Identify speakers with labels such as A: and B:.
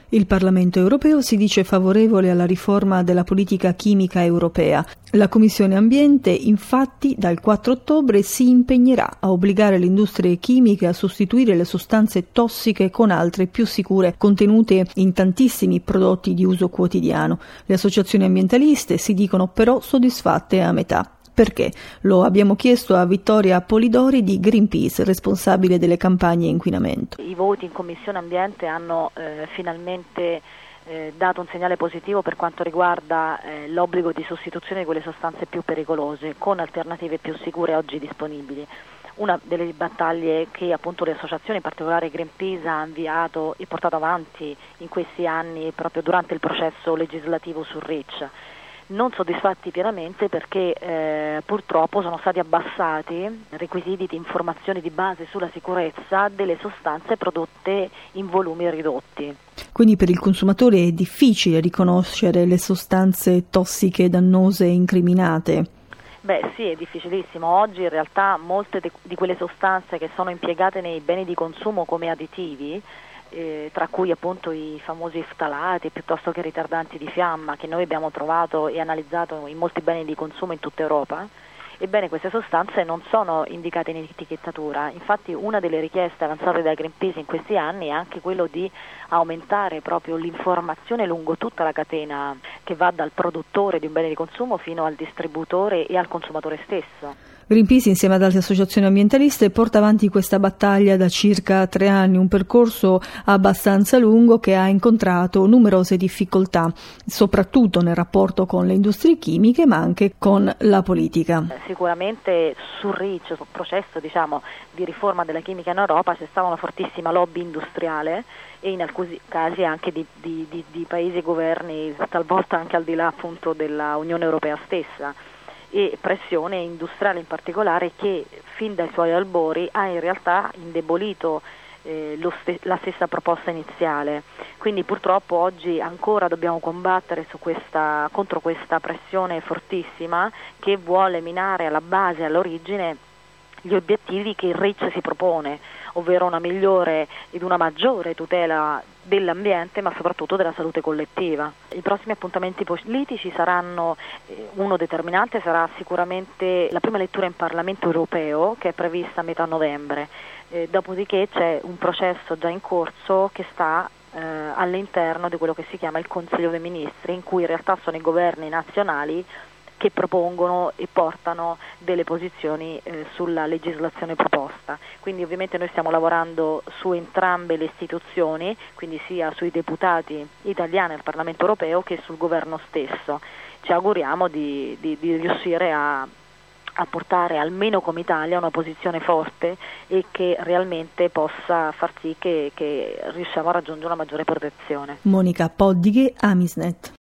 A: Il Parlamento europeo si dice favorevole alla riforma della politica chimica europea. La Commissione Ambiente, infatti, dal 4 ottobre si impegnerà a obbligare le industrie chimiche a sostituire le sostanze tossiche con altre più sicure contenute in tantissimi prodotti di uso quotidiano. Le associazioni ambientaliste si dicono però soddisfatte a metà. Perché? Lo abbiamo chiesto a Vittoria Polidori di Greenpeace, responsabile delle campagne inquinamento.
B: I voti in Commissione Ambiente hanno finalmente dato un segnale positivo per quanto riguarda l'obbligo di sostituzione di quelle sostanze più pericolose con alternative più sicure oggi disponibili. Una delle battaglie che appunto le associazioni, in particolare Greenpeace, ha avviato e portato avanti in questi anni proprio durante il processo legislativo sul REACH. Non soddisfatti pienamente perché purtroppo sono stati abbassati requisiti di informazioni di base sulla sicurezza delle sostanze prodotte in volumi ridotti.
A: Quindi per il consumatore è difficile riconoscere le sostanze tossiche, dannose e incriminate?
B: Beh sì, è difficilissimo. Oggi in realtà molte di quelle sostanze che sono impiegate nei beni di consumo come additivi, tra cui appunto i famosi ftalati piuttosto che ritardanti di fiamma che noi abbiamo trovato e analizzato in molti beni di consumo in tutta Europa, ebbene queste sostanze non sono indicate in etichettatura. Infatti una delle richieste avanzate da Greenpeace in questi anni è anche quello di aumentare proprio l'informazione lungo tutta la catena che va dal produttore di un bene di consumo fino al distributore e al consumatore stesso.
A: Greenpeace, insieme ad altre associazioni ambientaliste, porta avanti questa battaglia da circa 3 anni, un percorso abbastanza lungo che ha incontrato numerose difficoltà, soprattutto nel rapporto con le industrie chimiche, ma anche con la politica.
B: Sicuramente sul REACH, sul processo di riforma della chimica in Europa, c'è stata una fortissima lobby industriale e in alcuni casi anche di paesi e governi, talvolta anche al di là appunto della Unione Europea stessa, e pressione industriale in particolare che fin dai suoi albori ha in realtà indebolito la stessa proposta iniziale. Quindi purtroppo oggi ancora dobbiamo combattere contro questa pressione fortissima che vuole minare alla base, all'origine, gli obiettivi che il REACH si propone, ovvero una migliore ed una maggiore tutela dell'ambiente, ma soprattutto della salute collettiva. I prossimi appuntamenti politici saranno, uno determinante sarà sicuramente la prima lettura in Parlamento europeo, che è prevista a metà novembre, dopodiché c'è un processo già in corso che sta all'interno di quello che si chiama il Consiglio dei Ministri, in cui in realtà sono i governi nazionali che propongono e portano delle posizioni sulla legislazione proposta. Quindi ovviamente noi stiamo lavorando su entrambe le istituzioni, quindi sia sui deputati italiani al Parlamento europeo che sul governo stesso. Ci auguriamo di riuscire a portare almeno come Italia una posizione forte e che realmente possa far sì che riusciamo a raggiungere una maggiore protezione.
A: Monica Poddighe, Amisnet.